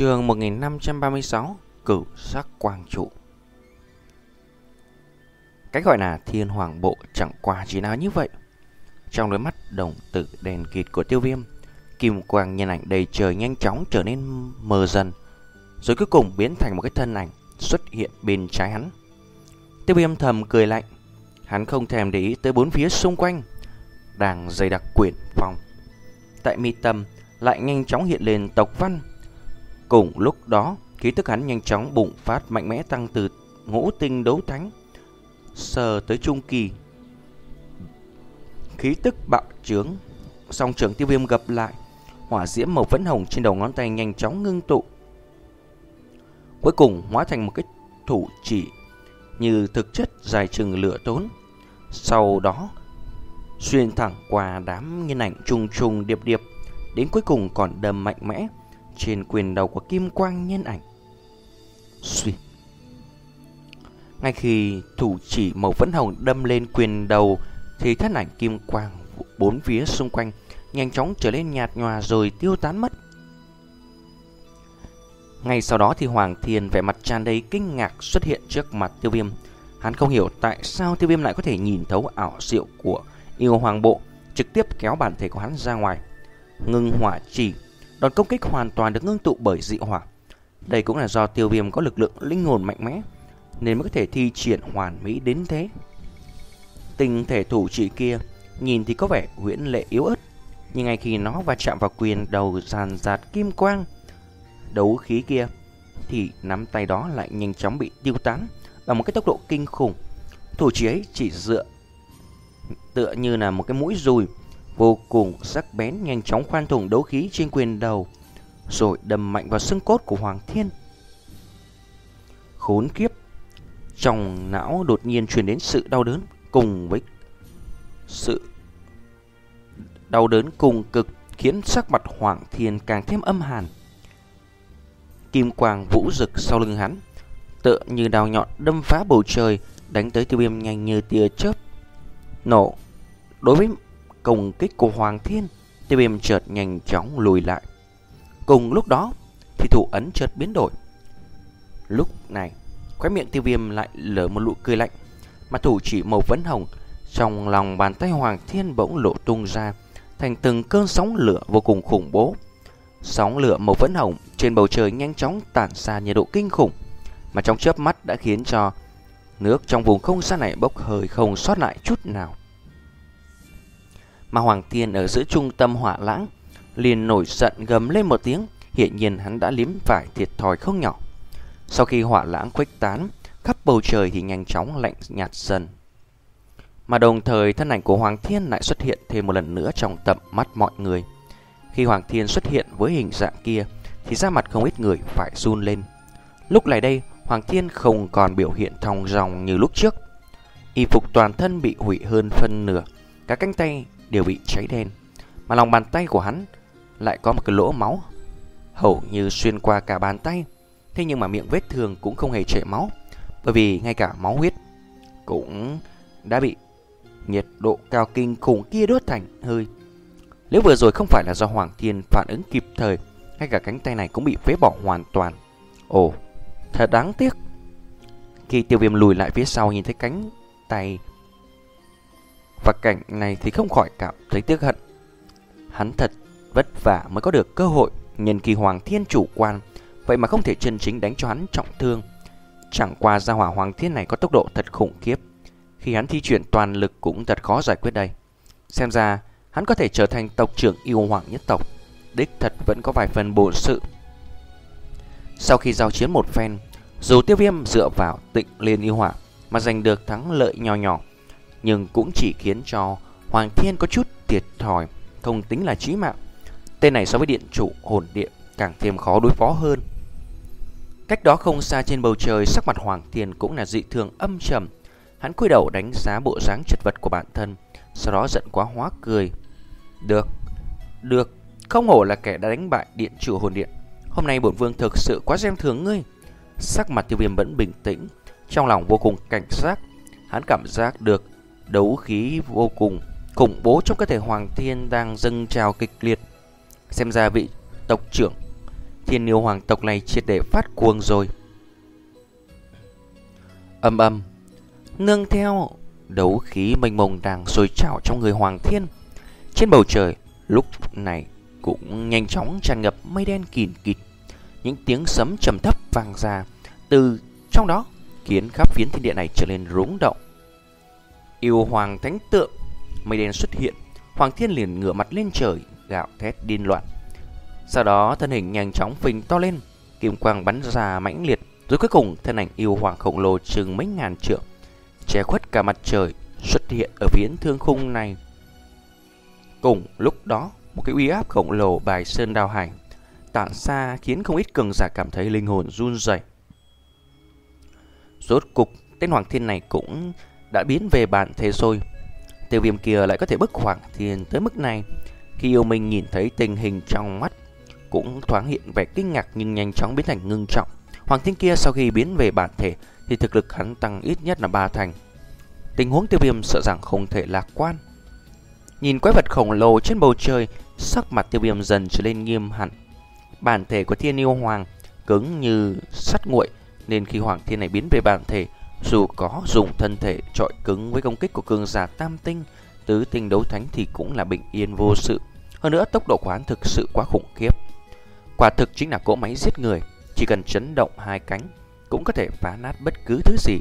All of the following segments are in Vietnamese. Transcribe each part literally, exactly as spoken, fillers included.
Chương một nghìn năm trăm ba mươi sáu Cửu sắc quang trụ. Cái gọi là thiên hoàng bộ chẳng qua chỉ nào như vậy. Trong đôi mắt đồng tử đèn kịt của Tiêu Viêm, kim quang nhân ảnh đầy trời nhanh chóng trở nên mờ dần, rồi cuối cùng biến thành một cái thân ảnh xuất hiện bên trái hắn. Tiêu Viêm thầm cười lạnh, hắn không thèm để ý tới bốn phía xung quanh đang dày đặc quyển phong. Tại mi tâm lại nhanh chóng hiện lên tộc văn. Cùng lúc đó, khí tức hắn nhanh chóng bùng phát mạnh mẽ, tăng từ ngũ tinh đấu thánh sờ tới trung kỳ. Khí tức bạo trướng, song trường Tiêu Viêm gập lại, hỏa diễm màu phấn hồng trên đầu ngón tay nhanh chóng ngưng tụ, cuối cùng hóa thành một cái thủ chỉ như thực chất dài chừng lửa tốn. Sau đó xuyên thẳng qua đám nhân ảnh trùng trùng điệp điệp, đến cuối cùng còn đâm mạnh mẽ trên quyền đầu của kim quang nhân ảnh. Suy. Ngay khi thủ chỉ màu phấn hồng đâm lên quyền đầu, thì thân ảnh kim quang bốn phía xung quanh nhanh chóng trở lên nhạt nhòa rồi tiêu tán mất. Ngay sau đó thì Hoàng Thiên vẻ mặt tràn đầy kinh ngạc xuất hiện trước mặt Tiêu Viêm. Hắn không hiểu tại sao Tiêu Viêm lại có thể nhìn thấu ảo diệu của yêu hoàng bộ, trực tiếp kéo bản thể của hắn ra ngoài. Ngưng hỏa chỉ, đòn công kích hoàn toàn được ngưng tụ bởi dị hỏa. Đây cũng là do Tiêu Viêm có lực lượng linh hồn mạnh mẽ nên mới có thể thi triển hoàn mỹ đến thế. Tinh thể thủ chỉ kia nhìn thì có vẻ huyễn lệ yếu ớt, nhưng ngay khi nó va chạm vào quyền đầu ràn rạt kim quang đấu khí kia, thì nắm tay đó lại nhanh chóng bị tiêu tán bằng một cái tốc độ kinh khủng. Thủ chỉ ấy chỉ dựa tựa như là một cái mũi dùi vô cùng sắc bén, nhanh chóng khoan thủng đấu khí trên quyền đầu, rồi đâm mạnh vào xương cốt của Hoàng Thiên. Khốn kiếp! Trong não đột nhiên truyền đến sự đau đớn, cùng với sự đau đớn cùng cực khiến sắc mặt Hoàng Thiên càng thêm âm hàn. Kim quang vũ rực sau lưng hắn, tựa như đao nhọn đâm phá bầu trời, đánh tới Tiêu Viêm nhanh như tia chớp. Nổ! Đối với công kích của Hoàng Thiên, Tiêu Viêm chợt nhanh chóng lùi lại. Cùng lúc đó thì thủ ấn chợt biến đổi. Lúc này khóe miệng Tiêu Viêm lại lở một nụ cười lạnh, mà thủ chỉ màu phấn hồng trong lòng bàn tay Hoàng Thiên bỗng lộ tung ra thành từng cơn sóng lửa vô cùng khủng bố. Sóng lửa màu phấn hồng trên bầu trời nhanh chóng tản ra nhiệt độ kinh khủng, mà trong chớp mắt đã khiến cho nước trong vùng không gian này bốc hơi không sót lại chút nào. Mà Hoàng Thiên ở giữa trung tâm hỏa lãng liền nổi giận gầm lên một tiếng, hiển nhiên hắn đã liếm phải thiệt thòi không nhỏ. Sau khi hỏa lãng khuếch tán khắp bầu trời thì nhanh chóng lạnh nhạt dần, mà đồng thời thân ảnh của Hoàng Thiên lại xuất hiện thêm một lần nữa trong tầm mắt mọi người. Khi Hoàng Thiên xuất hiện với hình dạng kia thì da mặt không ít người phải run lên. Lúc này đây Hoàng Thiên không còn biểu hiện thong dong như lúc trước. Y phục toàn thân bị hủy hơn phân nửa, các cánh tay đều bị cháy đen, mà lòng bàn tay của hắn lại có một cái lỗ máu hầu như xuyên qua cả bàn tay. Thế nhưng mà miệng vết thương cũng không hề chảy máu, bởi vì ngay cả máu huyết cũng đã bị nhiệt độ cao kinh khủng kia đốt thành hơi. Nếu vừa rồi không phải là do Hoàng Thiên phản ứng kịp thời, ngay cả cánh tay này cũng bị phế bỏ hoàn toàn. Ồ, thật đáng tiếc. Khi Tiêu Viêm lùi lại phía sau nhìn thấy cánh tay và cảnh này thì không khỏi cảm thấy tiếc hận. Hắn thật vất vả mới có được cơ hội nhân khi Hoàng Thiên chủ quan, vậy mà không thể chân chính đánh cho hắn trọng thương. Chẳng qua gia hỏa Hoàng Thiên này có tốc độ thật khủng khiếp, khi hắn thi chuyển toàn lực cũng thật khó giải quyết đây. Xem ra hắn có thể trở thành tộc trưởng yêu hoàng nhất tộc, đích thật vẫn có vài phần bổn sự. Sau khi giao chiến một phen, dù Tiêu Viêm dựa vào Tịnh Liên yêu hỏa mà giành được thắng lợi nhỏ nhỏ, nhưng cũng chỉ khiến cho Hoàng Thiên có chút thiệt thòi, không tính là chí mạng. Tên này so với điện chủ hồn điện càng thêm khó đối phó hơn. Cách đó không xa trên bầu trời, sắc mặt Hoàng Thiên cũng là dị thường âm trầm. Hắn cúi đầu đánh giá bộ dáng chật vật của bản thân, sau đó giận quá hóa cười. Được, được, không hổ là kẻ đã đánh bại điện chủ hồn điện. Hôm nay bổn vương thực sự quá xem thường ngươi. Sắc mặt Tiêu Viêm vẫn bình tĩnh, trong lòng vô cùng cảnh giác. Hắn cảm giác được đấu khí vô cùng khủng bố trong cơ thể Hoàng Thiên đang dâng trào kịch liệt. Xem ra vị tộc trưởng Thiên Yêu Hoàng tộc này triệt để phát cuồng rồi. Âm âm, nương theo đấu khí mênh mông đang sôi trào trong người Hoàng Thiên. Trên bầu trời lúc này cũng nhanh chóng tràn ngập mây đen kìn kịt. Những tiếng sấm trầm thấp vang ra từ trong đó, khiến khắp phiến thiên địa này trở nên rúng động. Yêu Hoàng thánh tượng, mây đen xuất hiện, Hoàng Thiên liền ngửa mặt lên trời, gạo thét điên loạn. Sau đó thân hình nhanh chóng phình to lên, kim quang bắn ra mãnh liệt, rồi cuối cùng thân ảnh yêu hoàng khổng lồ chừng mấy ngàn trượng, che khuất cả mặt trời, xuất hiện ở phiến thương khung này. Cùng lúc đó, một cái uy áp khổng lồ bài sơn đao hải tản xa, khiến không ít cường giả cảm thấy linh hồn run rẩy. Rốt cục, tên Hoàng Thiên này cũng đã biến về bản thể rồi. Tiêu Viêm kia lại có thể bức Hoàng Thiên tới mức này. Khi yêu mình nhìn thấy tình hình trong mắt, cũng thoáng hiện vẻ kinh ngạc nhưng nhanh chóng biến thành ngưng trọng. Hoàng Thiên kia sau khi biến về bản thể thì thực lực hắn tăng ít nhất là ba thành. Tình huống Tiêu Viêm sợ rằng không thể lạc quan. Nhìn quái vật khổng lồ trên bầu trời, sắc mặt Tiêu Viêm dần trở lên nghiêm hẳn. Bản thể của Thiên Yêu Hoàng cứng như sắt nguội, nên khi Hoàng Thiên này biến về bản thể, dù có dùng thân thể trọi cứng với công kích của cường giả tam tinh, tứ tinh đấu thánh thì cũng là bình yên vô sự. Hơn nữa tốc độ của hắn thực sự quá khủng khiếp. Quả thực chính là cỗ máy giết người, chỉ cần chấn động hai cánh cũng có thể phá nát bất cứ thứ gì.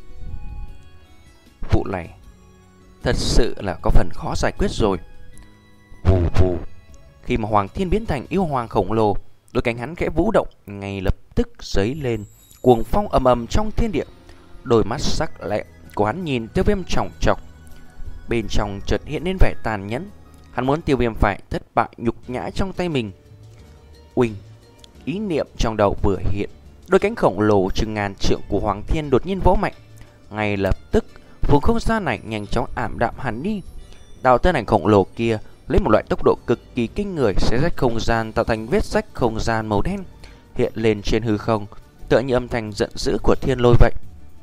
Vụ này thật sự là có phần khó giải quyết rồi. Vù vù, khi mà Hoàng Thiên biến thành yêu hoàng khổng lồ, đôi cánh hắn khẽ vũ động, ngay lập tức giấy lên cuồng phong ầm ầm trong thiên địa. Đôi mắt sắc lẹm của hắn nhìn Tiêu Viêm chòng chọc, bên trong chợt hiện lên vẻ tàn nhẫn. Hắn muốn Tiêu Viêm phải thất bại nhục nhã trong tay mình. Uỳnh, ý niệm trong đầu vừa hiện, đôi cánh khổng lồ chừng ngàn trượng của Hoàng Thiên đột nhiên vỗ mạnh. Ngay lập tức, vùng không gian này nhanh chóng ảm đạm hẳn đi. Đạo thân ảnh khổng lồ kia lấy một loại tốc độ cực kỳ kinh người xé rách không gian, tạo thành vết rách không gian màu đen hiện lên trên hư không, tựa như âm thanh giận dữ của thiên lôi vậy.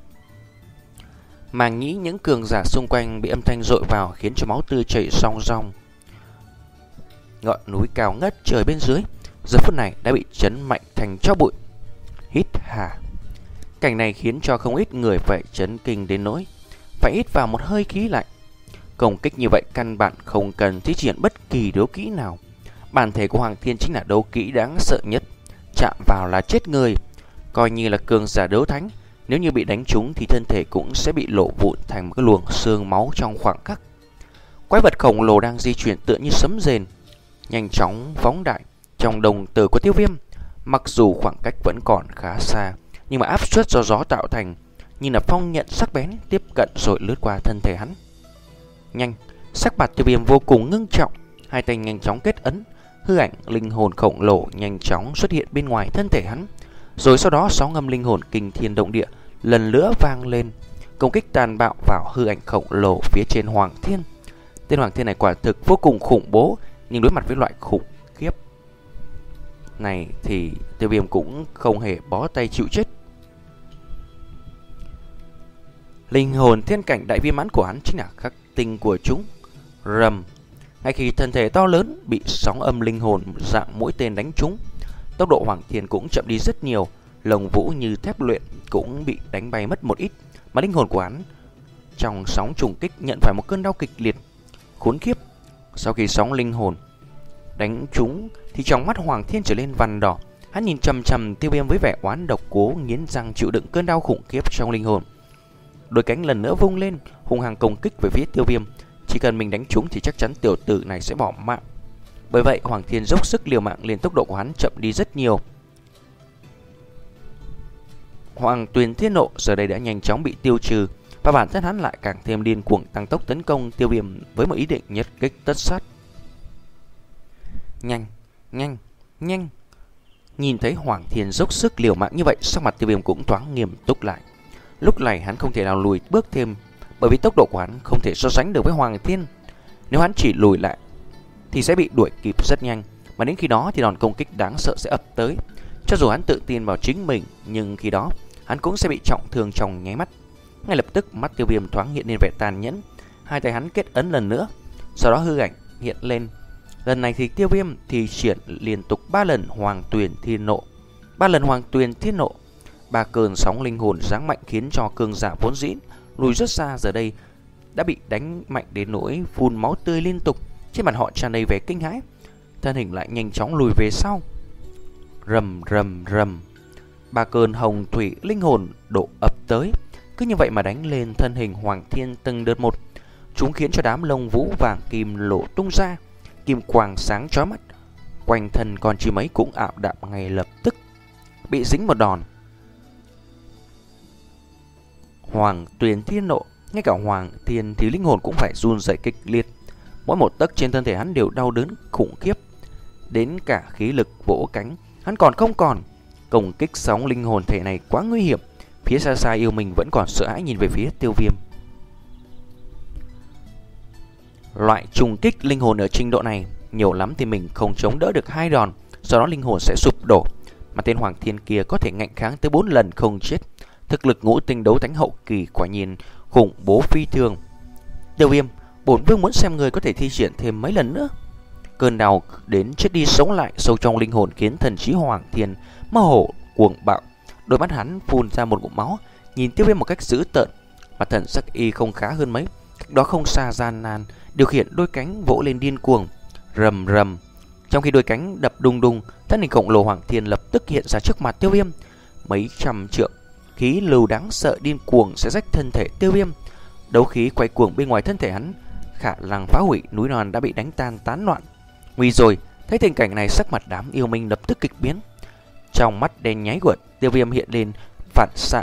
Màng nhĩ những cường giả xung quanh bị âm thanh dội vào, khiến cho máu tươi chảy ròng ròng. Ngọn núi cao ngất trời bên dưới giờ phút này đã bị chấn mạnh thành tro bụi. Hít hà, cảnh này khiến cho không ít người phải chấn kinh đến nỗi phải hít vào một hơi khí lạnh. Công kích như vậy căn bản không cần thi triển bất kỳ đấu kỹ nào. Bản thể của Hoàng Thiên chính là đấu kỹ đáng sợ nhất, chạm vào là chết người. Coi như là cường giả đấu thánh, nếu như bị đánh trúng thì thân thể cũng sẽ bị lộ vụn thành một cái luồng xương máu trong khoảng khắc. Quái vật khổng lồ đang di chuyển tựa như sấm rền, nhanh chóng phóng đại trong đồng tử của Tiêu Viêm. Mặc dù khoảng cách vẫn còn khá xa, nhưng mà áp suất do gió tạo thành như là phong nhận sắc bén tiếp cận rồi lướt qua thân thể hắn. Nhanh, sắc mặt Tiêu Viêm vô cùng ngưng trọng, hai tay nhanh chóng kết ấn, hư ảnh linh hồn khổng lồ nhanh chóng xuất hiện bên ngoài thân thể hắn. Rồi sau đó sóng âm linh hồn kinh thiên động địa lần nữa vang lên, công kích tàn bạo vào hư ảnh khổng lồ phía trên Hoàng Thiên. Tên Hoàng Thiên này quả thực vô cùng khủng bố, nhưng đối mặt với loại khủng khiếp này thì Tiêu Viêm cũng không hề bó tay chịu chết. Linh hồn thiên cảnh đại viên mãn của hắn chính là khắc tinh của chúng. Rầm, ngay khi thân thể to lớn bị sóng âm linh hồn dạng mũi tên đánh trúng, tốc độ Hoàng Thiên cũng chậm đi rất nhiều, lồng vũ như thép luyện cũng bị đánh bay mất một ít, mà linh hồn của hắn trong sóng trùng kích nhận phải một cơn đau kịch liệt khốn khiếp. Sau khi sóng linh hồn đánh trúng thì trong mắt Hoàng Thiên trở lên vằn đỏ, hắn nhìn chằm chằm Tiêu Viêm với vẻ oán độc, cố nghiến răng chịu đựng cơn đau khủng khiếp trong linh hồn. Đôi cánh lần nữa vung lên, hung hăng công kích về phía Tiêu Viêm. Chỉ cần mình đánh trúng thì chắc chắn tiểu tử này sẽ bỏ mạng. Bởi vậy Hoàng Thiên dốc sức liều mạng, liền tốc độ của hắn chậm đi rất nhiều. Hoàng Tuyền Thiên Nộ giờ đây đã nhanh chóng bị tiêu trừ, và bản thân hắn lại càng thêm điên cuồng tăng tốc tấn công Tiêu Viêm với một ý định nhất kích tất sát. Nhanh, nhanh, nhanh. Nhìn thấy Hoàng Thiên dốc sức liều mạng như vậy, sắc mặt Tiêu Viêm cũng thoáng nghiêm túc lại. Lúc này hắn không thể nào lùi bước thêm, bởi vì tốc độ của hắn không thể so sánh được với Hoàng Thiên. Nếu hắn chỉ lùi lại thì sẽ bị đuổi kịp rất nhanh, mà đến khi đó thì đòn công kích đáng sợ sẽ ập tới. Cho dù hắn tự tin vào chính mình, nhưng khi đó hắn cũng sẽ bị trọng thương trong nháy mắt. Ngay lập tức mắt Tiêu Viêm thoáng hiện lên vẻ tàn nhẫn, hai tay hắn kết ấn lần nữa, sau đó hư ảnh hiện lên, Lần này thì Tiêu Viêm thì triển liên tục ba lần Hoàng Tuyền Thiên Nộ. Ba lần Hoàng Tuyền Thiên Nộ, ba cơn sóng linh hồn giáng mạnh khiến cho cường giả vốn dĩ lùi rất xa giờ đây đã bị đánh mạnh đến nỗi phun máu tươi liên tục, trên mặt họ tràn đầy vẻ kinh hãi, thân hình lại nhanh chóng lùi về sau. Rầm rầm rầm, ba cơn hồng thủy linh hồn đổ ập tới, cứ như vậy mà đánh lên thân hình Hoàng Thiên từng đợt một. Chúng khiến cho đám lông vũ vàng kim lộ tung ra, kim quang sáng chói mắt, quanh thân con chim ấy cũng ảm đạm ngay lập tức, bị dính một đòn. Hoàng Tuyền Thiên Nộ, ngay cả Hoàng Thiên thì linh hồn cũng phải run rẩy kịch liệt, mỗi một tấc trên thân thể hắn đều đau đớn khủng khiếp, đến cả khí lực vỗ cánh hắn còn không còn. Công kích sóng linh hồn thể này quá nguy hiểm. Phía xa xa Yêu Minh vẫn còn sợ hãi nhìn về phía Tiêu Viêm. Loại trùng kích linh hồn ở trình độ này, nhiều lắm thì mình không chống đỡ được hai đòn, sau đó linh hồn sẽ sụp đổ. Mà tên Hoàng Thiên kia có thể ngạnh kháng tới bốn lần không chết. Thực lực ngũ tinh đấu thánh hậu kỳ quả nhiên khủng bố phi thường. Tiêu Viêm, bổn vương muốn xem người có thể thi triển thêm mấy lần nữa. Cơn đau đến chết đi sống lại sâu trong linh hồn khiến thần trí Hoàng Thiên mơ hồ cuồng bạo. Đôi mắt hắn phun ra một ngụm máu, nhìn Tiêu Viêm một cách dữ tợn. Mà thần sắc y không khá hơn mấy, cách đó không xa gian nan điều khiển đôi cánh vỗ lên điên cuồng. Rầm rầm, trong khi đôi cánh đập đùng đùng, thân hình khổng lồ Hoàng Thiên lập tức hiện ra trước mặt Tiêu Viêm. Mấy trăm trượng khí lưu đáng sợ điên cuồng sẽ rách thân thể Tiêu Viêm. Đấu khí quay cuồng bên ngoài thân thể hắn, khả năng phá hủy núi non đã bị đánh tan tán loạn. Nguy rồi, thấy tình cảnh này sắc mặt đám yêu minh lập tức kịch biến. Trong mắt đen nháy của Tiêu Viêm hiện lên phản xạ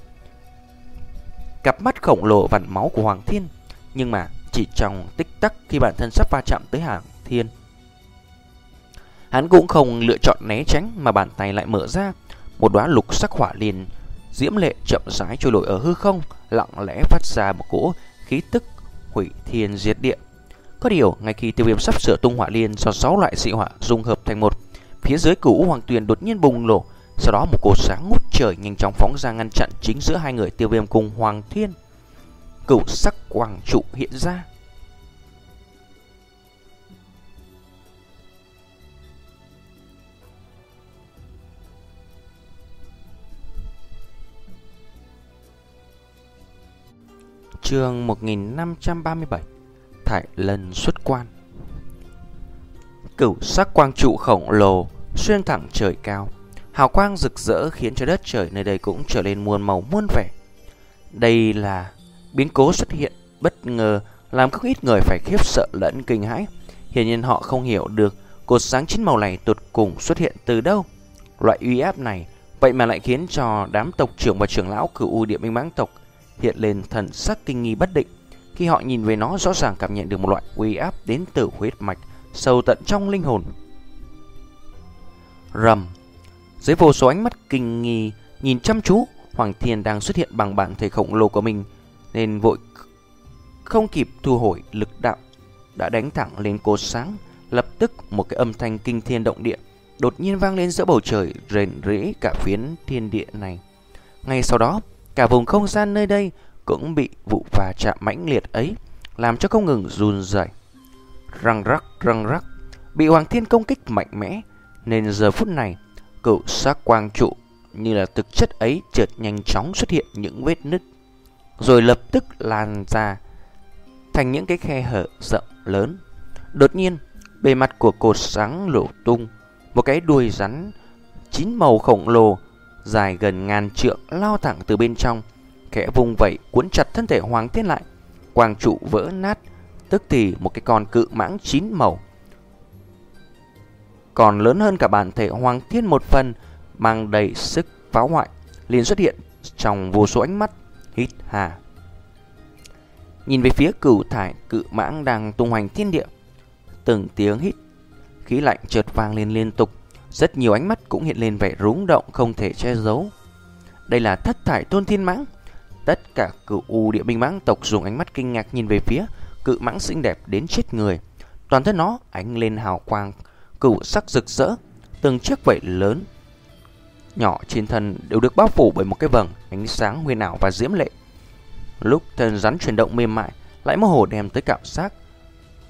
cặp mắt khổng lồ vằn máu của Hoàng Thiên. Nhưng mà chỉ trong tích tắc khi bản thân sắp va chạm tới Hoàng Thiên, hắn cũng không lựa chọn né tránh mà bàn tay lại mở ra. Một đóa lục sắc hỏa liên diễm lệ chậm rãi trôi nổi ở hư không, lặng lẽ phát ra một cỗ khí tức hủy thiên diệt địa. Có điều, ngay khi Tiêu Viêm sắp sửa tung hỏa liên do sáu loại dị hỏa dung hợp thành một, phía dưới Cửu Hoàng Tuyền đột nhiên bùng nổ, sau đó một cột sáng ngút trời nhanh chóng phóng ra ngăn chặn chính giữa hai người Tiêu Viêm cùng Hoàng Thiên. Cửu sắc quang trụ hiện ra. Chương một nghìn năm trăm ba mươi bảy, Thải Lân xuất quan. Cửu sắc quang trụ khổng lồ xuyên thẳng trời cao, hào quang rực rỡ khiến cho đất trời nơi đây cũng trở nên muôn màu muôn vẻ. Đây là biến cố xuất hiện bất ngờ làm không ít người phải khiếp sợ lẫn kinh hãi. Hiển nhiên họ không hiểu được cột sáng chín màu này tột cùng xuất hiện từ đâu. Loại uy áp này vậy mà lại khiến cho đám tộc trưởng và trưởng lão Cửu U Địa Minh Mãng tộc hiện lên thần sắc kinh nghi bất định. Khi họ nhìn về nó, rõ ràng cảm nhận được một loại uy áp đến từ huyết mạch sâu tận trong linh hồn. Rầm, dưới vô số ánh mắt kinh nghi nhìn chăm chú, Hoàng Thiên đang xuất hiện bằng bản thể khổng lồ của mình, nên vội không kịp thu hồi lực đạo, đã đánh thẳng lên cột sáng. Lập tức một cái âm thanh kinh thiên động địa đột nhiên vang lên giữa bầu trời, rền rĩ cả phiến thiên địa này. Ngay sau đó, cả vùng không gian nơi đây cũng bị vụ va chạm mãnh liệt ấy làm cho không ngừng run rẩy. Răng rắc răng rắc, bị Hoàng Thiên công kích mạnh mẽ, nên giờ phút này cửu sắc quang trụ như là thực chất ấy chợt nhanh chóng xuất hiện những vết nứt, rồi lập tức lan ra thành những cái khe hở rộng lớn. Đột nhiên, bề mặt của cột sáng nổ tung, một cái đuôi rắn chín màu khổng lồ dài gần ngàn trượng lao thẳng từ bên trong, khẽ vung vẩy cuốn chặt thân thể Hoàng Thiên lại. Quang trụ vỡ nát, tức thì một cái con cự mãng chín màu còn lớn hơn cả bản thể Hoàng Thiên một phần, mang đầy sức phá hoại, liền xuất hiện trong vô số ánh mắt hít hà. Nhìn về phía cửu thải cự mãng đang tung hoành thiên địa, từng tiếng hít khí lạnh chợt vang lên liên tục. Rất nhiều ánh mắt cũng hiện lên vẻ rúng động không thể che giấu. Đây là thất thải tôn thiên mãng. Tất cả Cửu U Địa Minh Mãng tộc dùng ánh mắt kinh ngạc nhìn về phía cự mãng xinh đẹp đến chết người. Toàn thân nó ánh lên hào quang cửu sắc rực rỡ, từng chiếc vảy lớn nhỏ trên thân đều được bao phủ bởi một cái vầng ánh sáng huyền ảo và diễm lệ. Lúc thân rắn chuyển động mềm mại, lại mơ hồ đem tới cảm giác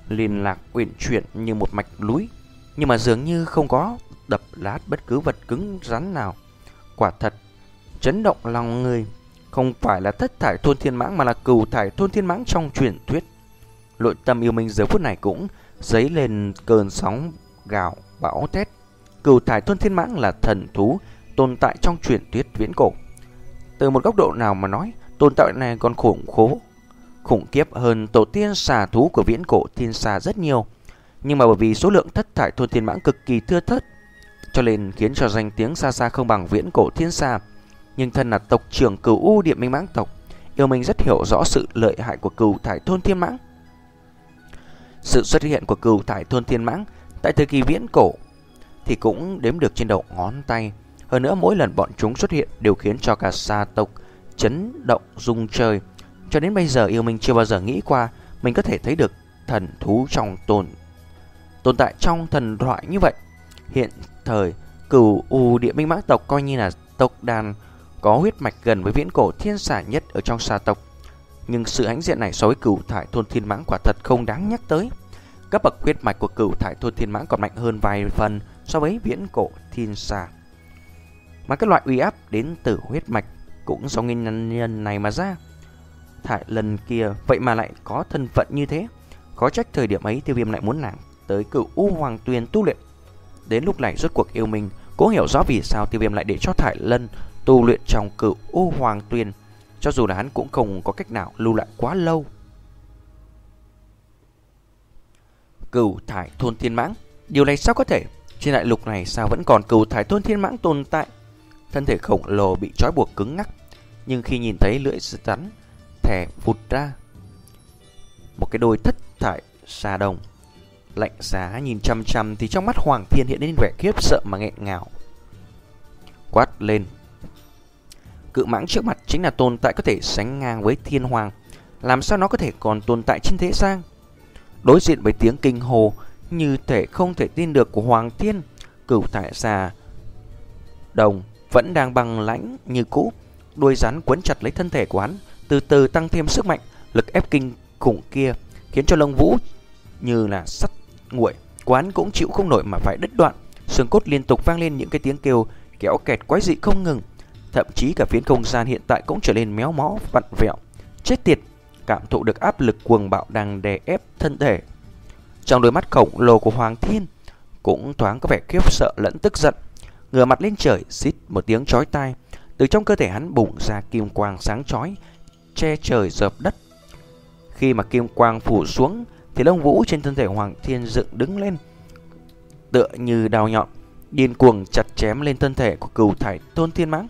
liên lạc uyển chuyển như một mạch núi, nhưng mà dường như không có đập lát bất cứ vật cứng rắn nào. Quả thật chấn động lòng người, không phải là thất thải thôn thiên mãng mà là cửu thải thôn thiên mãng trong truyền thuyết. Nội tâm yêu minh giờ phút này cũng dấy lên cơn sóng gào bão thét. Cửu thải thôn thiên mãng là thần thú tồn tại trong truyền thuyết viễn cổ. Từ một góc độ nào mà nói, tồn tại này còn khủng khố, khủng khiếp hơn tổ tiên xà thú của viễn cổ thiên xà rất nhiều. Nhưng mà bởi vì số lượng thất thải thôn thiên mãng cực kỳ thưa thớt, cho nên khiến cho danh tiếng xa xa không bằng viễn cổ thiên xà. Nhưng thân là tộc trưởng Cửu U Điện Minh Mãng tộc, yêu minh rất hiểu rõ sự lợi hại của cửu thải thôn thiên mãng. Sự xuất hiện của cửu thải thôn thiên mãng tại thời kỳ viễn cổ thì cũng đếm được trên đầu ngón tay. Hơn nữa mỗi lần bọn chúng xuất hiện đều khiến cho cả xà tộc chấn động rung trời. Cho đến bây giờ yêu minh chưa bao giờ nghĩ qua mình có thể thấy được thần thú trong tồn tồn tại trong thần thoại như vậy. Hiện thời Cửu U Địa Minh Mãng tộc coi như là tộc đàn có huyết mạch gần với viễn cổ thiên xà nhất ở trong xà tộc. Nhưng sự hãnh diện này so với cửu thải thôn thiên mãng quả thật không đáng nhắc tới. Cấp bậc huyết mạch của cửu thải thôn thiên mãng còn mạnh hơn vài phần so với viễn cổ thiên xà. Mà cái loại uy áp đến từ huyết mạch cũng do nguyên nhân này mà ra. Thải lần kia vậy mà lại có thân phận như thế. Có trách thời điểm ấy Tiêu Viêm lại muốn nàng tới Cửu U Hoàng Tuyền tu luyện. Đến lúc này rốt cuộc yêu mình cũng hiểu rõ vì sao Tiêu Viêm lại để cho Thải Lân tu luyện trong Cửu U Hoàng Tuyền, cho dù là hắn cũng không có cách nào lưu lại quá lâu. Cửu thải thôn thiên mãng, điều này sao có thể? Trên đại lục này sao vẫn còn cửu thải thôn thiên mãng tồn tại? Thân thể khổng lồ bị trói buộc cứng ngắc, nhưng khi nhìn thấy lưỡi rắn thè vụt ra một cái đôi thất thải xà đồng lạnh giá nhìn chăm chăm, thì trong mắt Hoàng Thiên hiện lên vẻ khiếp sợ mà nghẹn ngào. Quát lên: cự mãng trước mặt chính là tồn tại có thể sánh ngang với thiên hoàng, làm sao nó có thể còn tồn tại trên thế gian? Đối diện với tiếng kinh hồ như thể không thể tin được của Hoàng Thiên, cửu thải xà đồng vẫn đang bằng lãnh như cũ. Đuôi rắn quấn chặt lấy thân thể của hắn, từ từ tăng thêm sức mạnh. Lực ép kinh khủng kia khiến cho lông vũ như là sắt nguội, quán cũng chịu không nổi mà phải đứt đoạn. Xương cốt liên tục vang lên những cái tiếng kêu kéo kẹt quái dị không ngừng. Thậm chí cả phiến không gian hiện tại cũng trở nên méo mó vặn vẹo. Chết tiệt, cảm thụ được áp lực cuồng bạo đang đè ép thân thể. Trong đôi mắt khổng lồ của Hoàng Thiên cũng thoáng có vẻ khiếp sợ lẫn tức giận. Ngửa mặt lên trời xít một tiếng chói tai, từ trong cơ thể hắn bùng ra kim quang sáng chói che trời dợp đất. Khi mà kim quang phủ xuống thì lông vũ trên thân thể Hoàng Thiên dựng đứng lên, tựa như đao nhọn điên cuồng chặt chém lên thân thể của cửu thải thôn thiên mãng.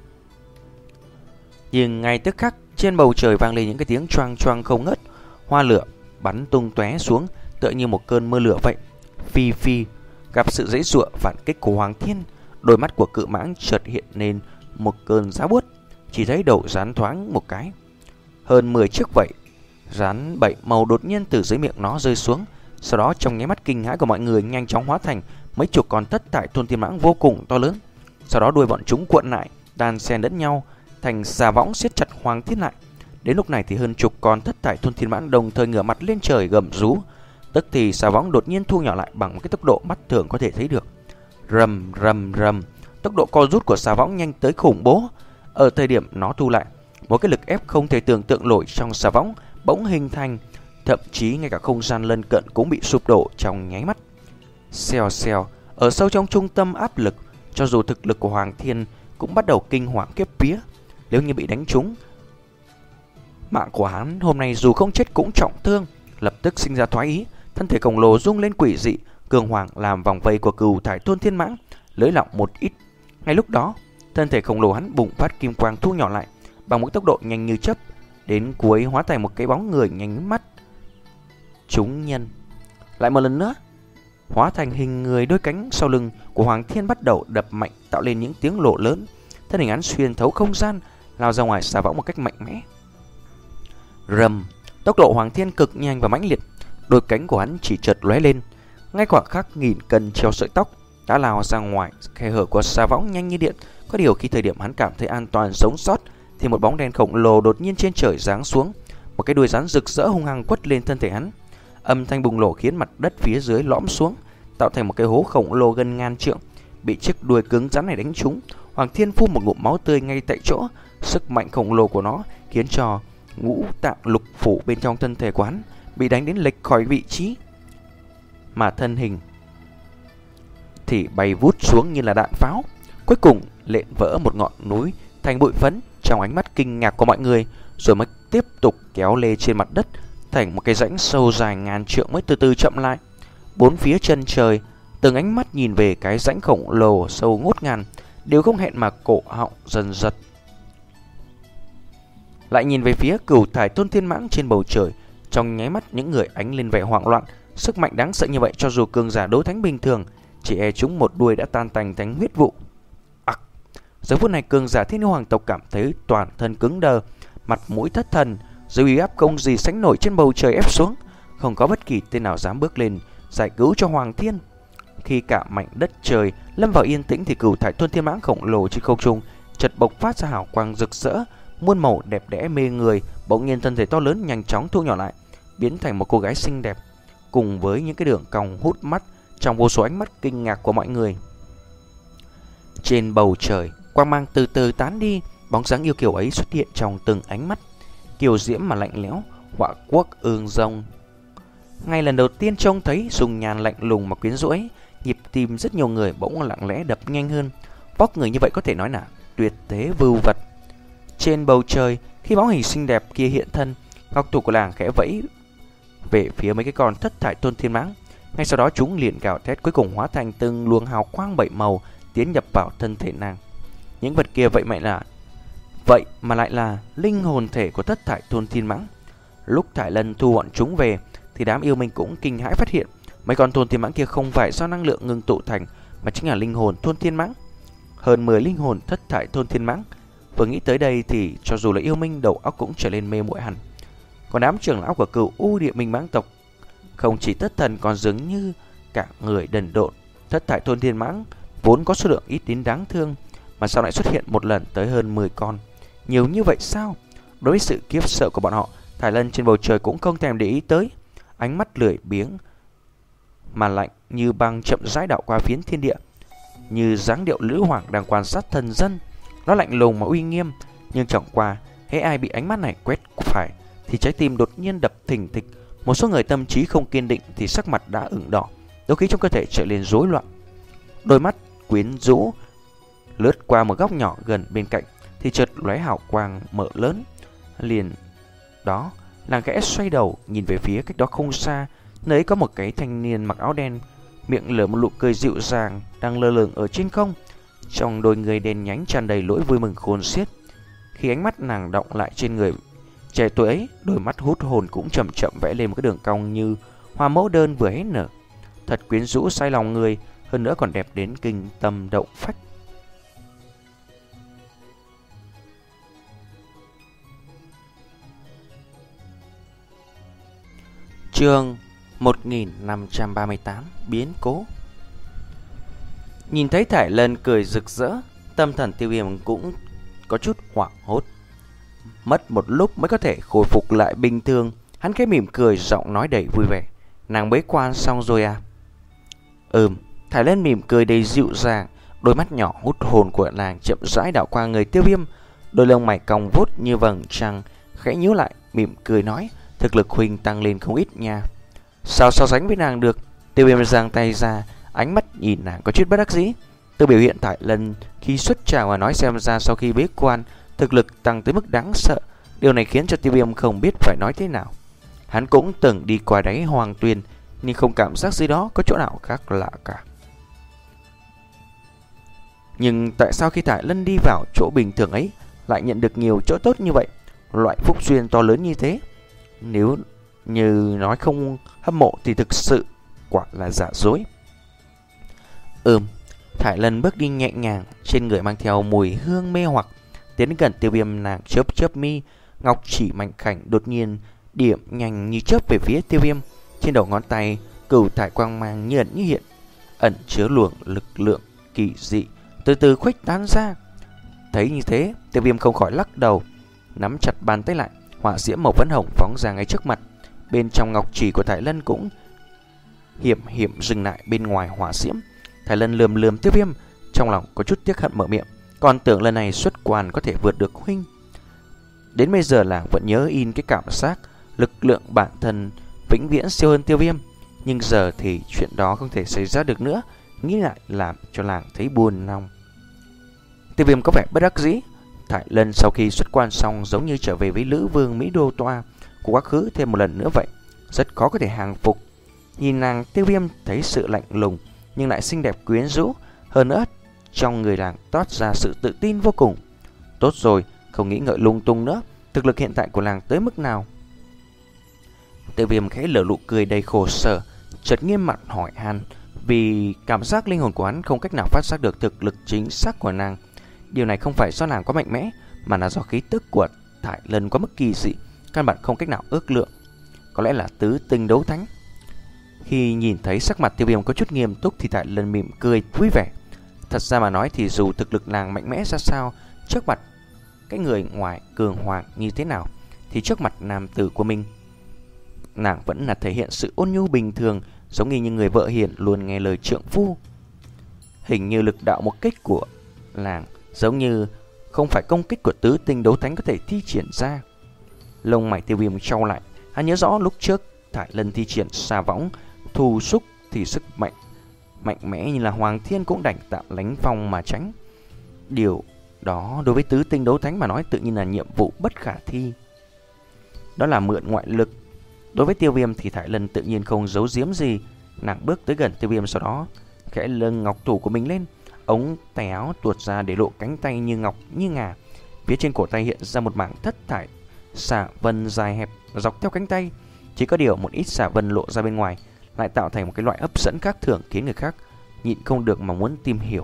Nhưng ngay tức khắc trên bầu trời vang lên những cái tiếng choang choang không ngớt, hoa lửa bắn tung tóe xuống tựa như một cơn mưa lửa vậy. Phi phi, gặp sự giãy giụa phản kích của Hoàng Thiên, đôi mắt của cự mãng chợt hiện lên một cơn giá buốt, chỉ thấy đầu rắn thoáng một cái. Hơn mười chiếc vảy rắn bảy màu đột nhiên từ dưới miệng nó rơi xuống, sau đó trong nháy mắt kinh hãi của mọi người nhanh chóng hóa thành mấy chục con thất thải thôn thiên mãng vô cùng to lớn. Sau đó đuôi bọn chúng cuộn lại, đan xen lẫn nhau thành xà võng siết chặt Hoàng Thiên lại. Đến lúc này thì hơn chục con thất thải thôn thiên mãng đồng thời ngửa mặt lên trời gầm rú. Tức thì xà võng đột nhiên thu nhỏ lại bằng một cái tốc độ mắt thường có thể thấy được. Rầm rầm rầm, tốc độ co rút của xà võng nhanh tới khủng bố. Ở thời điểm nó thu lại, một cái lực ép không thể tưởng tượng nổi trong xà võng bỗng hình thành, thậm chí ngay cả không gian lân cận cũng bị sụp đổ trong nháy mắt. Xèo xèo, ở sâu trong trung tâm áp lực, cho dù thực lực của Hoàng Thiên cũng bắt đầu kinh hoàng kiếp vía. Nếu như bị đánh trúng, mạng của hắn hôm nay dù không chết cũng trọng thương. Lập tức sinh ra thoái ý, thân thể khổng lồ rung lên quỷ dị, cường hoàng làm vòng vây của cửu thải thôn thiên mãng lưỡi lỏng một ít. Ngay lúc đó, thân thể khổng lồ hắn bùng phát kim quang thu nhỏ lại bằng một tốc độ nhanh như chớp, đến cuối hóa thành một cái bóng người nhanh mắt chúng nhân. Lại một lần nữa, hóa thành hình người, đôi cánh sau lưng của Hoàng Thiên bắt đầu đập mạnh, tạo lên những tiếng lộ lớn. Thân hình hắn xuyên thấu không gian, lao ra ngoài xà võng một cách mạnh mẽ. Rầm, tốc độ Hoàng Thiên cực nhanh và mãnh liệt, đôi cánh của hắn chỉ chợt lóe lên, ngay khoảng khắc nghìn cân treo sợi tóc đã lao ra ngoài khe hở của xà võng nhanh như điện. Có điều khi thời điểm hắn cảm thấy an toàn sống sót thì một bóng đen khổng lồ đột nhiên trên trời giáng xuống, một cái đuôi rắn rực rỡ hung hăng quất lên thân thể hắn. Âm thanh bùng nổ khiến mặt đất phía dưới lõm xuống, tạo thành một cái hố khổng lồ gần ngàn trượng. Bị chiếc đuôi cứng rắn này đánh trúng, Hoàng Thiên phun một ngụm máu tươi ngay tại chỗ. Sức mạnh khổng lồ của nó khiến cho ngũ tạng lục phủ bên trong thân thể quán bị đánh đến lệch khỏi vị trí, mà thân hình thì bay vút xuống như là đạn pháo. Cuối cùng lện vỡ một ngọn núi thành bụi phấn trong ánh mắt kinh ngạc của mọi người, rồi mới tiếp tục kéo lê trên mặt đất thành một cái rãnh sâu dài ngàn trượng mới từ từ chậm lại. Bốn phía chân trời, từng ánh mắt nhìn về cái rãnh khổng lồ sâu ngút ngàn, đều không hẹn mà cổ họng dần giật. Lại nhìn về phía Cửu Thải Tôn Thiên Mãng trên bầu trời, trong nháy mắt những người ánh lên vẻ hoảng loạn. Sức mạnh đáng sợ như vậy, cho dù cường giả đấu thánh bình thường chỉ e chúng một đuôi đã tan tành thành huyết vụ. Ặc! Giờ phút này cường giả Thiên Yêu Hoàng tộc cảm thấy toàn thân cứng đờ, mặt mũi thất thần, dưới uy áp không gì sánh nổi trên bầu trời ép xuống, không có bất kỳ tên nào dám bước lên giải cứu cho Hoàng Thiên. Khi cả mảnh đất trời lâm vào yên tĩnh thì Cửu Thải Tôn Thiên Mãng khổng lồ trên không trung chợt bộc phát ra hào quang rực rỡ, muôn màu đẹp đẽ mê người. Bỗng nhiên thân thể to lớn nhanh chóng thu nhỏ lại, biến thành một cô gái xinh đẹp, cùng với những cái đường cong hút mắt trong vô số ánh mắt kinh ngạc của mọi người. Trên bầu trời, quang mang từ từ tán đi, bóng dáng yêu kiều ấy xuất hiện trong từng ánh mắt, kiều diễm mà lạnh lẽo, họa quốc ương rông. Ngay lần đầu tiên trông thấy dung nhan lạnh lùng mà quyến rũ ấy, nhịp tim rất nhiều người bỗng lặng lẽ đập nhanh hơn. Vóc người như vậy có thể nói là tuyệt thế vưu vật. Trên bầu trời, khi bóng hình xinh đẹp kia hiện thân, ngọc thủ của làng khẽ vẫy về phía mấy cái con Thất Thải Tôn Thiên Mãng. Ngay sau đó chúng liền gào thét, cuối cùng hóa thành từng luồng hào quang bảy màu tiến nhập vào thân thể nàng. Những vật kia vậy mẹ là vậy mà lại là linh hồn thể của Thất Thải Tôn Thiên Mãng. Lúc Thải Lân thu bọn chúng về thì đám yêu minh cũng kinh hãi phát hiện mấy con Tôn Thiên Mãng kia không phải do năng lượng ngưng tụ thành, mà chính là linh hồn Tôn Thiên Mãng. Hơn mười linh hồn Thất Thải Tôn Thiên Mãng. Vừa nghĩ tới đây thì cho dù là yêu minh đầu óc cũng trở lên mê muội hẳn. Còn đám trưởng lão của Cửu U Địa Minh Mãng tộc không chỉ thất thần còn dường như cả người đần độn. Thất Thải Tôn Thiên Mãng vốn có số lượng ít đến đáng thương, mà sao lại xuất hiện một lần tới hơn mười con, nhiều như vậy sao? Đối với sự khiếp sợ của bọn họ, Thải Lân trên bầu trời cũng không thèm để ý tới. Ánh mắt lười biếng mà lạnh như băng chậm rãi đảo qua phiến thiên địa, như dáng điệu lữ hoàng đang quan sát thần dân. Nó lạnh lùng mà uy nghiêm, nhưng chẳng qua hễ ai bị ánh mắt này quét phải thì trái tim đột nhiên đập thình thịch. Một số người tâm trí không kiên định thì sắc mặt đã ửng đỏ, đấu khí trong cơ thể trở lên rối loạn. Đôi mắt quyến rũ lướt qua một góc nhỏ gần bên cạnh thì chợt lóe hào quang mở lớn. Liền đó, nàng khẽ xoay đầu nhìn về phía cách đó không xa, nơi có một cái thanh niên mặc áo đen, miệng lở một nụ cười dịu dàng đang lơ lửng ở trên không. Trong đôi người đen nhánh tràn đầy nỗi vui mừng khôn xiết. Khi ánh mắt nàng đọng lại trên người trẻ tuổi ấy, đôi mắt hút hồn cũng chậm chậm vẽ lên một cái đường cong như hoa mẫu đơn vừa hết nở, thật quyến rũ say lòng người, hơn nữa còn đẹp đến kinh tâm động phách. Chương một nghìn năm trăm ba mươi tám biến cố. Nhìn thấy Thải Lân cười rực rỡ, tâm thần Tiêu Viêm cũng có chút hoảng hốt. Mất một lúc mới có thể khôi phục lại bình thường. Hắn khẽ mỉm cười, giọng nói đầy vui vẻ. Nàng bế quan xong rồi à? Ừm. Thải Lân mỉm cười đầy dịu dàng, đôi mắt nhỏ hút hồn của nàng chậm rãi đảo qua người Tiêu Viêm. Đôi lông mày cong vút như vầng trăng khẽ nhíu lại, mỉm cười nói, thực lực huynh tăng lên không ít nha. Sao so sánh với nàng được? Tiêu Viêm giang tay ra, ánh mắt nhìn nàng có chút bất đắc dĩ. Từ biểu hiện Thải Lân khi xuất trào mà nói xem ra sau khi bế quan thực lực tăng tới mức đáng sợ. Điều này khiến cho Tiêu Viêm không biết phải nói thế nào. Hắn cũng từng đi qua đáy Hoàng Tuyền, nhưng không cảm giác dưới đó có chỗ nào khác lạ cả. Nhưng tại sao khi Thải Lân đi vào chỗ bình thường ấy lại nhận được nhiều chỗ tốt như vậy, loại phúc duyên to lớn như thế? Nếu như nói không hâm mộ thì thực sự quả là giả dối. Ừm. Thải Lân bước đi nhẹ nhàng, trên người mang theo mùi hương mê hoặc, tiến gần Tiêu Viêm. Nàng chớp chớp mi, ngọc chỉ mảnh khảnh đột nhiên điểm nhanh như chớp về phía Tiêu Viêm. Trên đầu ngón tay cửu thải quang mang như ẩn như hiện, ẩn chứa luồng lực lượng kỳ dị từ từ khuếch tán ra. Thấy như thế, Tiêu Viêm không khỏi lắc đầu, nắm chặt bàn tay lại. Hỏa diễm màu phấn hồng phóng ra ngay trước mặt, bên trong ngọc chỉ của Thải Lân cũng hiểm hiểm dừng lại bên ngoài hỏa diễm. Thải Lân lườm lườm Tiêu Viêm, trong lòng có chút tiếc hận mở miệng, còn tưởng lần này xuất quan có thể vượt được huynh. Đến bây giờ là vẫn nhớ in cái cảm giác lực lượng bản thân vĩnh viễn siêu hơn Tiêu Viêm, nhưng giờ thì chuyện đó không thể xảy ra được nữa, nghĩ lại làm cho làng thấy buồn lòng. Tiêu Viêm có vẻ bất đắc dĩ. Thải Lân sau khi xuất quan xong giống như trở về với Lữ Vương Mỹ Đô Toa của quá khứ thêm một lần nữa vậy, rất khó có thể hàng phục. Nhìn nàng, Tiêu Viêm thấy sự lạnh lùng nhưng lại xinh đẹp quyến rũ, hơn nữa trong người làng toát ra sự tự tin vô cùng. Tốt rồi, không nghĩ ngợi lung tung nữa, thực lực hiện tại của làng tới mức nào? Tiêu Viêm khẽ lở nụ cười đầy khổ sở, chợt nghiêm mặt hỏi han, vì cảm giác linh hồn của hắn không cách nào phát giác được thực lực chính xác của nàng. Điều này không phải do nàng quá mạnh mẽ, mà là do khí tức của Thải Lân quá mức kỳ dị, căn bản không cách nào ước lượng. Có lẽ là tứ tinh đấu thánh. Khi nhìn thấy sắc mặt Tiêu Viêm có chút nghiêm túc thì Thải Lân mỉm cười vui vẻ. Thật ra mà nói thì dù thực lực nàng mạnh mẽ ra sao, trước mặt cái người ngoài cường hoàng như thế nào, thì trước mặt nam tử của mình, nàng vẫn là thể hiện sự ôn nhu bình thường, giống như những người vợ hiền luôn nghe lời trượng phu. Hình như lực đạo một kích của nàng giống như không phải công kích của tứ tinh đấu thánh có thể thi triển ra. Lông mày Tiêu Viêm trao lại, hắn nhớ rõ lúc trước Thải Lân thi triển xà võng thù xúc thì sức mạnh mạnh mẽ như là Hoàng Thiên cũng đành tạm lánh phong mà tránh. Điều đó đối với tứ tinh đấu thánh mà nói tự nhiên là nhiệm vụ bất khả thi. Đó là mượn ngoại lực. Đối với Tiêu Viêm thì Thải Lân tự nhiên không giấu giếm gì. Nàng bước tới gần Tiêu Viêm, sau đó khẽ lưng ngọc thủ của mình lên, ống tay áo tuột ra để lộ cánh tay như ngọc như ngà. Phía trên cổ tay hiện ra một mảng thất thải xà vân dài hẹp dọc theo cánh tay. Chỉ có điều một ít xà vân lộ ra bên ngoài lại tạo thành một cái loại hấp dẫn khác thường, khiến người khác nhịn không được mà muốn tìm hiểu.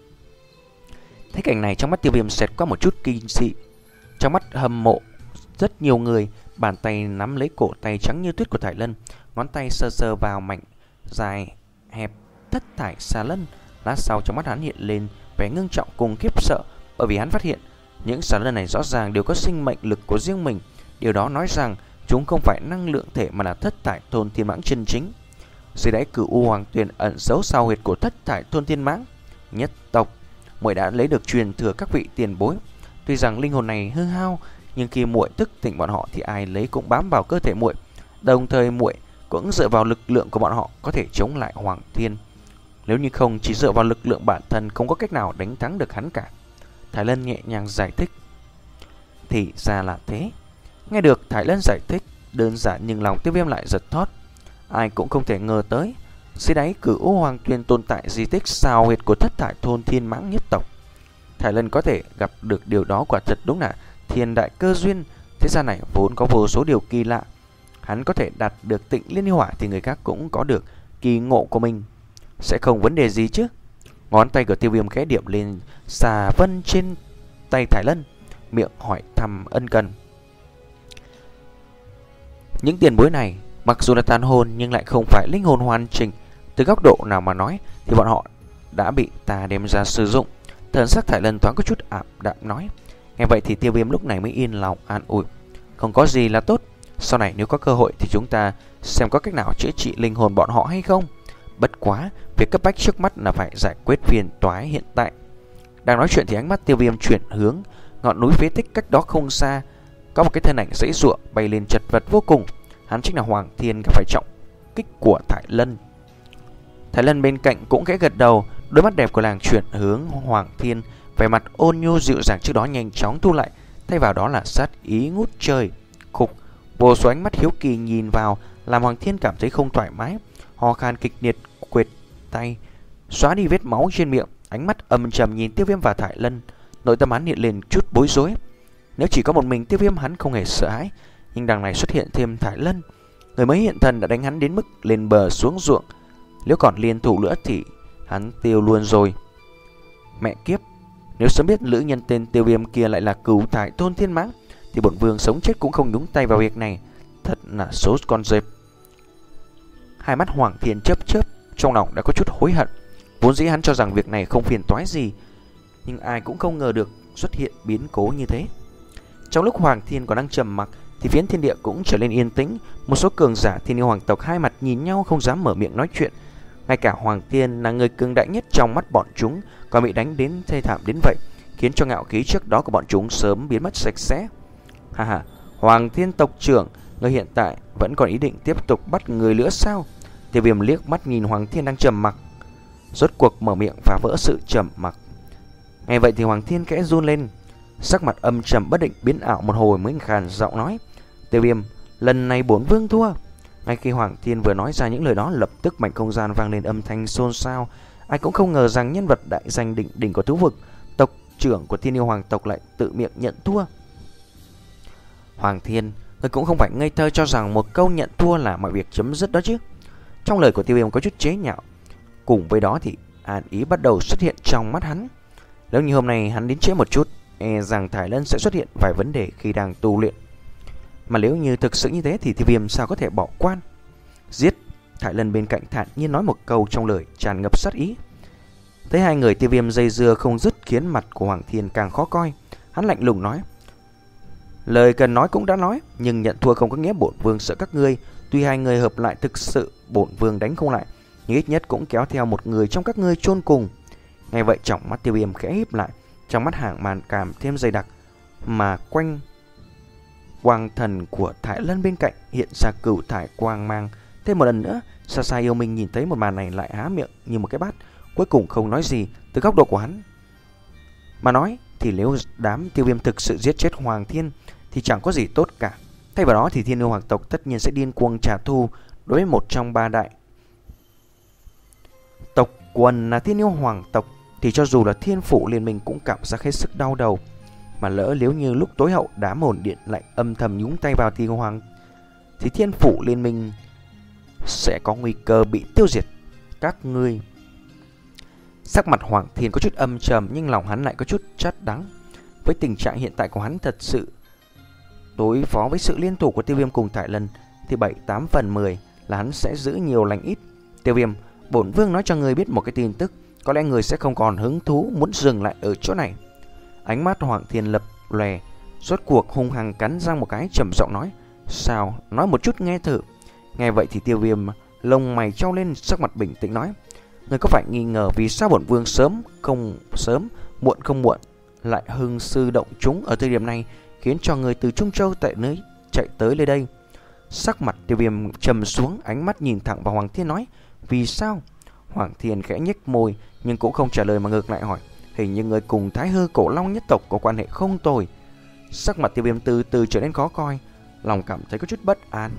Thấy cảnh này, trong mắt Tiêu Viêm xẹt qua một chút kinh dị. Trong mắt hâm mộ rất nhiều người, bàn tay nắm lấy cổ tay trắng như tuyết của Thải Lân, ngón tay sơ sơ vào mảnh dài hẹp thất thải xà lân. Lát sau trong mắt hắn hiện lên vẻ ngưng trọng cùng khiếp sợ, bởi vì hắn phát hiện những xà lân này rõ ràng đều có sinh mệnh lực của riêng mình. Điều đó nói rằng chúng không phải năng lượng thể mà là thất thải thôn thiên mãng chân chính. Dưới đáy Cửu U Hoàng Tuyền ẩn giấu sao huyệt của thất thải thôn thiên mãng nhất tộc, muội đã lấy được truyền thừa các vị tiền bối. Tuy rằng linh hồn này hư hao, nhưng khi muội thức tỉnh bọn họ thì ai lấy cũng bám vào cơ thể muội. Đồng thời muội cũng dựa vào lực lượng của bọn họ có thể chống lại Hoàng Thiên. Nếu như không, chỉ dựa vào lực lượng bản thân không có cách nào đánh thắng được hắn cả. Thải Lân nhẹ nhàng giải thích. Thì ra là thế. Nghe được Thải Lân giải thích đơn giản, nhưng lòng Tiêu Viêm lại giật thót. Ai cũng không thể ngờ tới dưới đáy Cửu U Hoàng Tuyền tồn tại di tích sao huyệt của thất thải thôn thiên mãng nhất tộc. Thải Lân có thể gặp được điều đó quả thật đúng là thiên đại cơ duyên. Thế gian này vốn có vô số điều kỳ lạ. Hắn có thể đạt được Tịnh Liên Hỏa thì người khác cũng có được kỳ ngộ của mình, sẽ không vấn đề gì chứ. Ngón tay của Tiêu Viêm khẽ điểm lên xà vân trên tay Thải Lân, miệng hỏi thăm ân cần. Những tiền bối này mặc dù là tàn hồn nhưng lại không phải linh hồn hoàn chỉnh. Từ góc độ nào mà nói thì bọn họ đã bị ta đem ra sử dụng. Thần sắc Thải Lân thoáng có chút ảm đạm nói. Nghe vậy thì Tiêu Viêm lúc này mới yên lòng an ủi. Không có gì là tốt. Sau này nếu có cơ hội thì chúng ta xem có cách nào chữa trị linh hồn bọn họ hay không. Bất quá, việc cấp bách trước mắt là phải giải quyết phiền toái hiện tại. Đang nói chuyện thì ánh mắt Tiêu Viêm chuyển hướng ngọn núi phế tích cách đó không xa. Có một cái thân ảnh giãy giụa bay lên chật vật vô cùng. Hắn chính là Hoàng Thiên gặp phải trọng kích của Thải Lân. Thải Lân bên cạnh cũng khẽ gật đầu, đôi mắt đẹp của nàng chuyển hướng Hoàng Thiên, vẻ mặt ôn nhu dịu dàng trước đó nhanh chóng thu lại, thay vào đó là sát ý ngút trời. Khục, vô số ánh mắt hiếu kỳ nhìn vào làm Hoàng Thiên cảm thấy không thoải mái, ho khan kịch liệt, quệt tay xóa đi vết máu trên miệng, ánh mắt âm trầm nhìn Tiêu Viêm và Thải Lân. Nội tâm hắn hiện lên chút bối rối. Nếu chỉ có một mình Tiêu Viêm hắn không hề sợ hãi, nhưng đằng này xuất hiện thêm Thải Lân, người mới hiện thần đã đánh hắn đến mức lên bờ xuống ruộng. Nếu còn liên thủ nữa thì hắn tiêu luôn rồi. Mẹ kiếp, nếu sớm biết lữ nhân tên Tiêu Viêm kia lại là cửu thải thôn thiên mãng thì bổn vương sống chết cũng không nhúng tay vào việc này. Thật là số con dẹp. Hai mắt Hoàng Thiên chớp chớp, trong lòng đã có chút hối hận. Vốn dĩ hắn cho rằng việc này không phiền toái gì, nhưng ai cũng không ngờ được xuất hiện biến cố như thế. Trong lúc Hoàng Thiên còn đang trầm mặc thì phiến thiên địa cũng trở nên yên tĩnh. Một số cường giả thiên yêu hoàng tộc hai mặt nhìn nhau không dám mở miệng nói chuyện. Ngay cả Hoàng Thiên là người cường đại nhất trong mắt bọn chúng còn bị đánh đến thê thảm đến vậy, khiến cho ngạo khí trước đó của bọn chúng sớm biến mất sạch sẽ. Ha ha, Hoàng Thiên tộc trưởng, người hiện tại vẫn còn ý định tiếp tục bắt người nữa sao? Tiêu Viêm liếc mắt nhìn Hoàng Thiên đang trầm mặc, rốt cuộc mở miệng phá vỡ sự trầm mặc. Nghe vậy thì Hoàng Thiên khẽ run lên, sắc mặt âm trầm bất định biến ảo một hồi mới khàn giọng nói: Tiêu Viêm, lần này bổn vương thua. Ngay khi Hoàng Thiên vừa nói ra những lời đó, lập tức mảnh không gian vang lên âm thanh xôn xao. Ai cũng không ngờ rằng nhân vật đại danh đỉnh đỉnh của thú vực, tộc trưởng của Thiên Yêu Hoàng tộc lại tự miệng nhận thua. Hoàng Thiên, người cũng không phải ngây thơ cho rằng một câu nhận thua là mọi việc chấm dứt đó chứ. Trong lời của Tiêu Viêm có chút chế nhạo, cùng với đó thì an ý bắt đầu xuất hiện trong mắt hắn. Nếu như hôm nay hắn đến trễ một chút, e rằng Thái Lân sẽ xuất hiện vài vấn đề khi đang tu luyện. Mà nếu như thực sự như thế thì Tiêu Viêm sao có thể bỏ quan. Giết. Thái Lân bên cạnh thản nhiên nói một câu trong lời tràn ngập sát ý. Thấy hai người Tiêu Viêm dây dưa không dứt khiến mặt của Hoàng Thiên càng khó coi. Hắn lạnh lùng nói: lời cần nói cũng đã nói, nhưng nhận thua không có nghĩa bổn vương sợ các ngươi. Tuy hai người hợp lại thực sự bổn vương đánh không lại, nhưng ít nhất cũng kéo theo một người trong các ngươi chôn cùng. Nghe vậy trong mắt Tiêu Viêm khẽ híp lại, trong mắt hàng màn cảm thêm dày đặc, mà quanh quang thần của Thái Lân bên cạnh hiện ra cửu thải quang mang. Thêm một lần nữa, xa xa Yêu Minh nhìn thấy một màn này lại há miệng như một cái bát, cuối cùng không nói gì. Từ góc độ của hắn mà nói thì nếu đám Tiêu Viêm thực sự giết chết Hoàng Thiên thì chẳng có gì tốt cả. Thay vào đó thì Thiên Yêu Hoàng tộc tất nhiên sẽ điên cuồng trả thù đối với một trong ba đại tộc quần là Thiên Yêu Hoàng tộc, thì cho dù là Thiên Phủ Liên Minh cũng cảm giác hết sức đau đầu. Mà lỡ nếu như lúc tối hậu đám hồn điện lại âm thầm nhúng tay vào Thiên Hoàng thì Thiên Phủ Liên Minh sẽ có nguy cơ bị tiêu diệt các ngươi. Sắc mặt Hoàng Thiên có chút âm trầm, nhưng lòng hắn lại có chút chát đắng. Với tình trạng hiện tại của hắn, thật sự đối phó với sự liên thủ của Tiêu Viêm cùng Thái Lân thì bảy tám phần mười là hắn sẽ giữ nhiều lành ít. Tiêu Viêm, bổn vương nói cho ngươi biết một cái tin tức, có lẽ người sẽ không còn hứng thú muốn dừng lại ở chỗ này. Ánh mắt Hoàng Thiên lập lòe, rốt cuộc hung hăng cắn răng một cái, trầm giọng nói: sao, nói một chút nghe thử. Nghe vậy thì Tiêu Viêm lông mày trao lên, sắc mặt bình tĩnh nói: người có phải nghi ngờ vì sao bổn vương sớm không sớm, muộn không muộn lại hưng sư động chúng ở thời điểm này, khiến cho người từ Trung Châu tại nơi chạy tới nơi đây? Sắc mặt Tiêu Viêm trầm xuống, ánh mắt nhìn thẳng vào Hoàng Thiên nói: vì sao? Hoàng Thiên khẽ nhếch môi nhưng cũng không trả lời mà ngược lại hỏi: hình như người cùng Thái Hư Cổ Long nhất tộc có quan hệ không tồi. Sắc mặt Tiêu Viêm từ từ trở nên khó coi, lòng cảm thấy có chút bất an,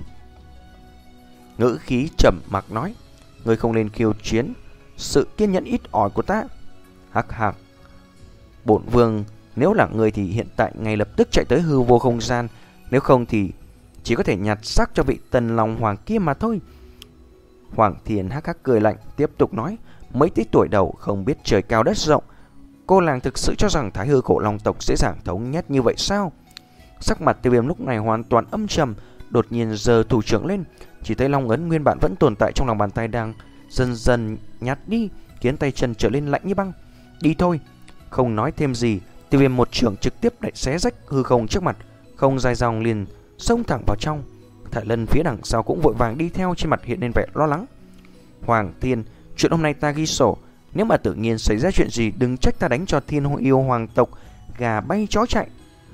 ngữ khí trầm mặc nói: người không nên khiêu chiến sự kiên nhẫn ít ỏi của ta. Hắc hắc, bổn vương nếu là người thì hiện tại ngay lập tức chạy tới hư vô không gian, nếu không thì chỉ có thể nhặt xác cho vị Tần Long Hoàng kia mà thôi. Hoàng Thiên hắc hắc cười lạnh, tiếp tục nói: mấy tí tuổi đầu không biết trời cao đất rộng, cô làng thực sự cho rằng Thái Hư Cổ Long tộc dễ dàng thống nhất như vậy sao? Sắc mặt Tiêu Viêm lúc này hoàn toàn âm trầm, đột nhiên giơ thủ trưởng lên, chỉ thấy long ấn nguyên bản vẫn tồn tại trong lòng bàn tay đang dần dần nhạt đi, khiến tay chân trở lên lạnh như băng. Đi thôi. Không nói thêm gì, Tiêu Viêm một trưởng trực tiếp lại xé rách hư không trước mặt, không dài dòng liền xông thẳng vào trong. Thái Lân phía đằng sau cũng vội vàng đi theo, trên mặt hiện lên vẻ lo lắng. Hoàng Thiên, chuyện hôm nay ta ghi sổ, nếu mà tự nhiên xảy ra chuyện gì đừng trách ta đánh cho Thiên Yêu Hoàng tộc gà bay chó chạy.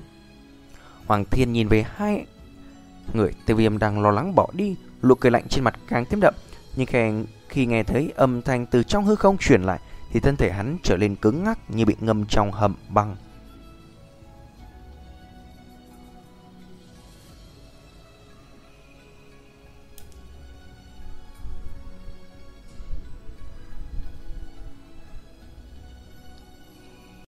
Hoàng Thiên nhìn về hai người Tiêu Viêm đang lo lắng bỏ đi, nụ cười lạnh trên mặt càng thêm đậm. Nhưng khi, khi nghe thấy âm thanh từ trong hư không truyền lại thì thân thể hắn trở lên cứng ngắc như bị ngâm trong hầm băng.